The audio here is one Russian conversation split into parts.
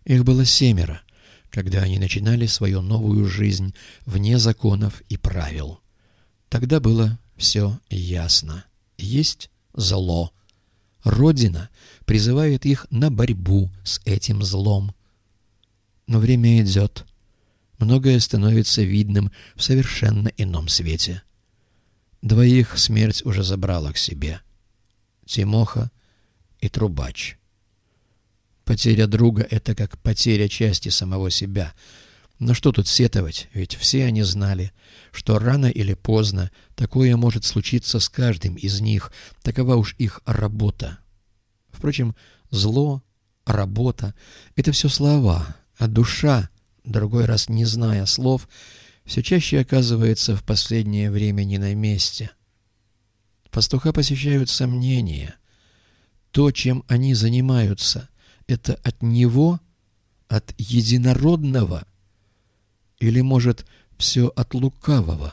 Их было 7, когда они начинали свою новую жизнь вне законов и правил. Тогда было все ясно. Есть зло. Родина призывает их на борьбу с этим злом. Но время идет. Многое становится видным в совершенно ином свете. 2 смерть уже забрала к себе. Тимоха и Трубач. Потеря друга — это как потеря части самого себя. Но что тут сетовать, ведь все они знали, что рано или поздно такое может случиться с каждым из них, такова уж их работа. Впрочем, зло, работа — это все слова, а душа, другой раз не зная слов, все чаще оказывается в последнее время не на месте. Пастуха посещают сомнения. То, чем они занимаются, это от него, от единородного, или, может, все от лукавого?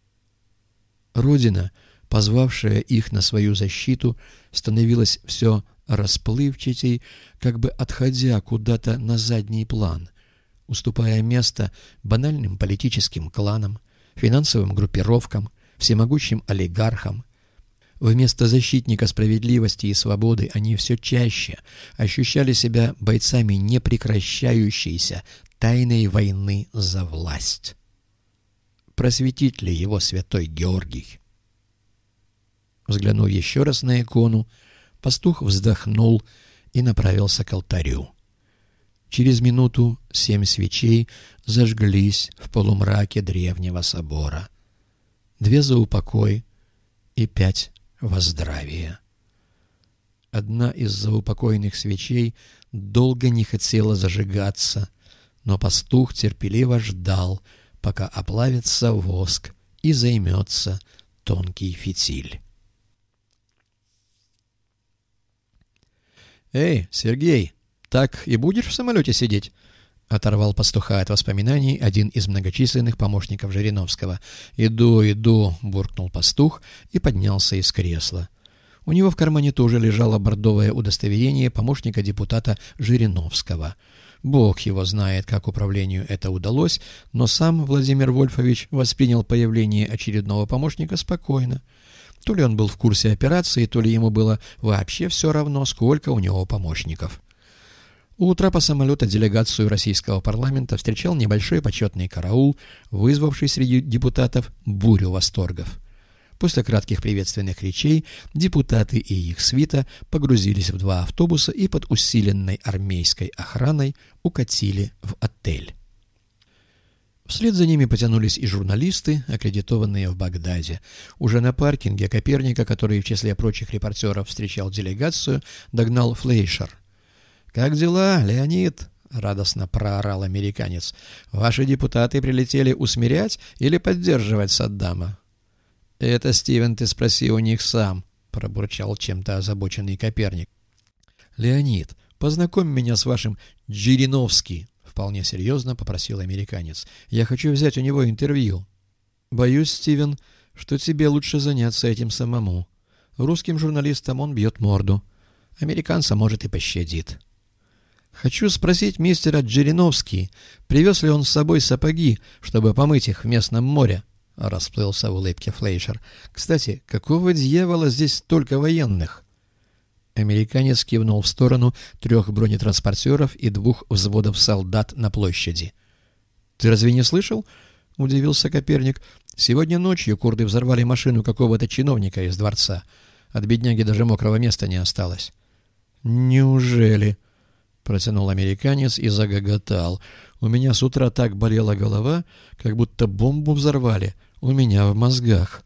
Родина, позвавшая их на свою защиту, становилась все расплывчатей, как бы отходя куда-то на задний план, уступая место банальным политическим кланам, финансовым группировкам, всемогущим олигархам. Вместо защитника справедливости и свободы они все чаще ощущали себя бойцами непрекращающейся тайной войны за власть. Просветит ли его святой Георгий? Взглянув еще раз на икону, пастух вздохнул и направился к алтарю. Через минуту 7 свечей зажглись в полумраке древнего собора. 2 за упокой и 5 во здравие. Одна из заупокойных свечей долго не хотела зажигаться, но пастух терпеливо ждал, пока оплавится воск и займется тонкий фитиль. «Эй, Сергей, так и будешь в самолете сидеть?» — оторвал пастуха от воспоминаний один из многочисленных помощников Жириновского. «Иду», — буркнул пастух и поднялся из кресла. У него в кармане тоже лежало бордовое удостоверение помощника депутата Жириновского. Бог его знает, как управлению это удалось, но сам Владимир Вольфович воспринял появление очередного помощника спокойно. То ли он был в курсе операции, то ли ему было вообще все равно, сколько у него помощников. У трапа самолета делегацию российского парламента встречал небольшой почетный караул, вызвавший среди депутатов бурю восторгов. После кратких приветственных речей депутаты и их свита погрузились в 2 автобуса и под усиленной армейской охраной укатили в отель. Вслед за ними потянулись и журналисты, аккредитованные в Багдаде. Уже на паркинге Коперника, который в числе прочих репортеров встречал делегацию, догнал Флейшер. «Как дела, Леонид?» — радостно проорал американец. «Ваши депутаты прилетели усмирять или поддерживать Саддама?» «Это, Стивен, ты спроси у них сам», — пробурчал чем-то озабоченный Коперник. «Леонид, познакомь меня с вашим Жириновским», — вполне серьезно попросил американец. «Я хочу взять у него интервью». «Боюсь, Стивен, что тебе лучше заняться этим самому. Русским журналистам он бьет морду. Американца, может, и пощадит». «Хочу спросить мистера Жириновский, привез ли он с собой сапоги, чтобы помыть их в местном море?» — расплылся в улыбке Флейшер. «Кстати, какого дьявола здесь столько военных?» Американец кивнул в сторону 3 бронетранспортеров и 2 взводов солдат на площади. «Ты разве не слышал?» — удивился Коперник. «Сегодня ночью курды взорвали машину какого-то чиновника из дворца. От бедняги даже мокрого места не осталось». «Неужели?» — протянул американец и загоготал. «У меня с утра так болела голова, как будто бомбу взорвали у меня в мозгах».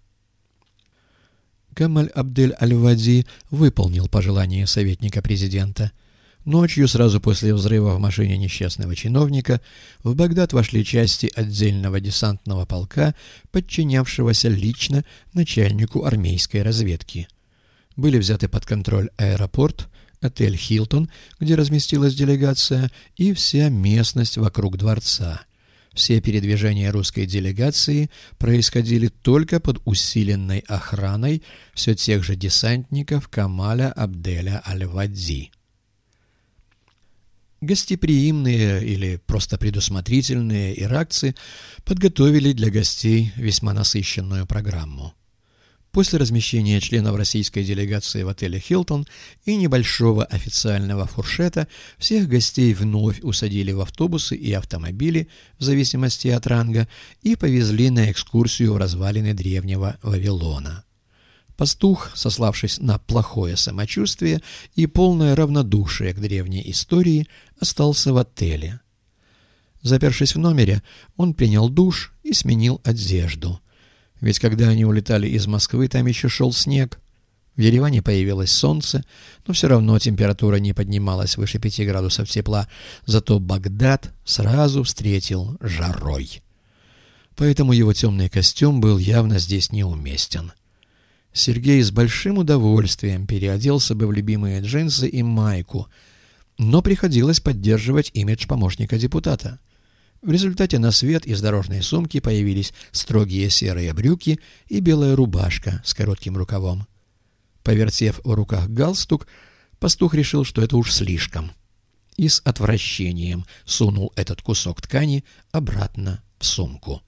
Камаль Абдель-Аль-Вади выполнил пожелание советника президента. Ночью, сразу после взрыва в машине несчастного чиновника, в Багдад вошли части отдельного десантного полка, подчинявшегося лично начальнику армейской разведки. Были взяты под контроль аэропорт, отель «Хилтон», где разместилась делегация, и вся местность вокруг дворца. Все передвижения русской делегации происходили только под усиленной охраной все тех же десантников Камаля Абделя Аль-Вади. Гостеприимные или просто предусмотрительные иракцы подготовили для гостей весьма насыщенную программу. После размещения членов российской делегации в отеле «Хилтон» и небольшого официального фуршета всех гостей вновь усадили в автобусы и автомобили, в зависимости от ранга, и повезли на экскурсию в развалины древнего Вавилона. Пастух, сославшись на плохое самочувствие и полное равнодушие к древней истории, остался в отеле. Запершись в номере, он принял душ и сменил одежду. Ведь когда они улетали из Москвы, там еще шел снег. В Ереване появилось солнце, но все равно температура не поднималась выше 5 градусов тепла, зато Багдад сразу встретил жарой. Поэтому его темный костюм был явно здесь неуместен. Сергей с большим удовольствием переоделся бы в любимые джинсы и майку, но приходилось поддерживать имидж помощника депутата. В результате на свет из дорожной сумки появились строгие серые брюки и белая рубашка с коротким рукавом. Повертев в руках галстук, пастух решил, что это уж слишком, и с отвращением сунул этот кусок ткани обратно в сумку.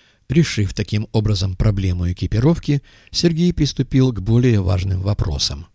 Решив таким образом проблему экипировки, Сергей приступил к более важным вопросам.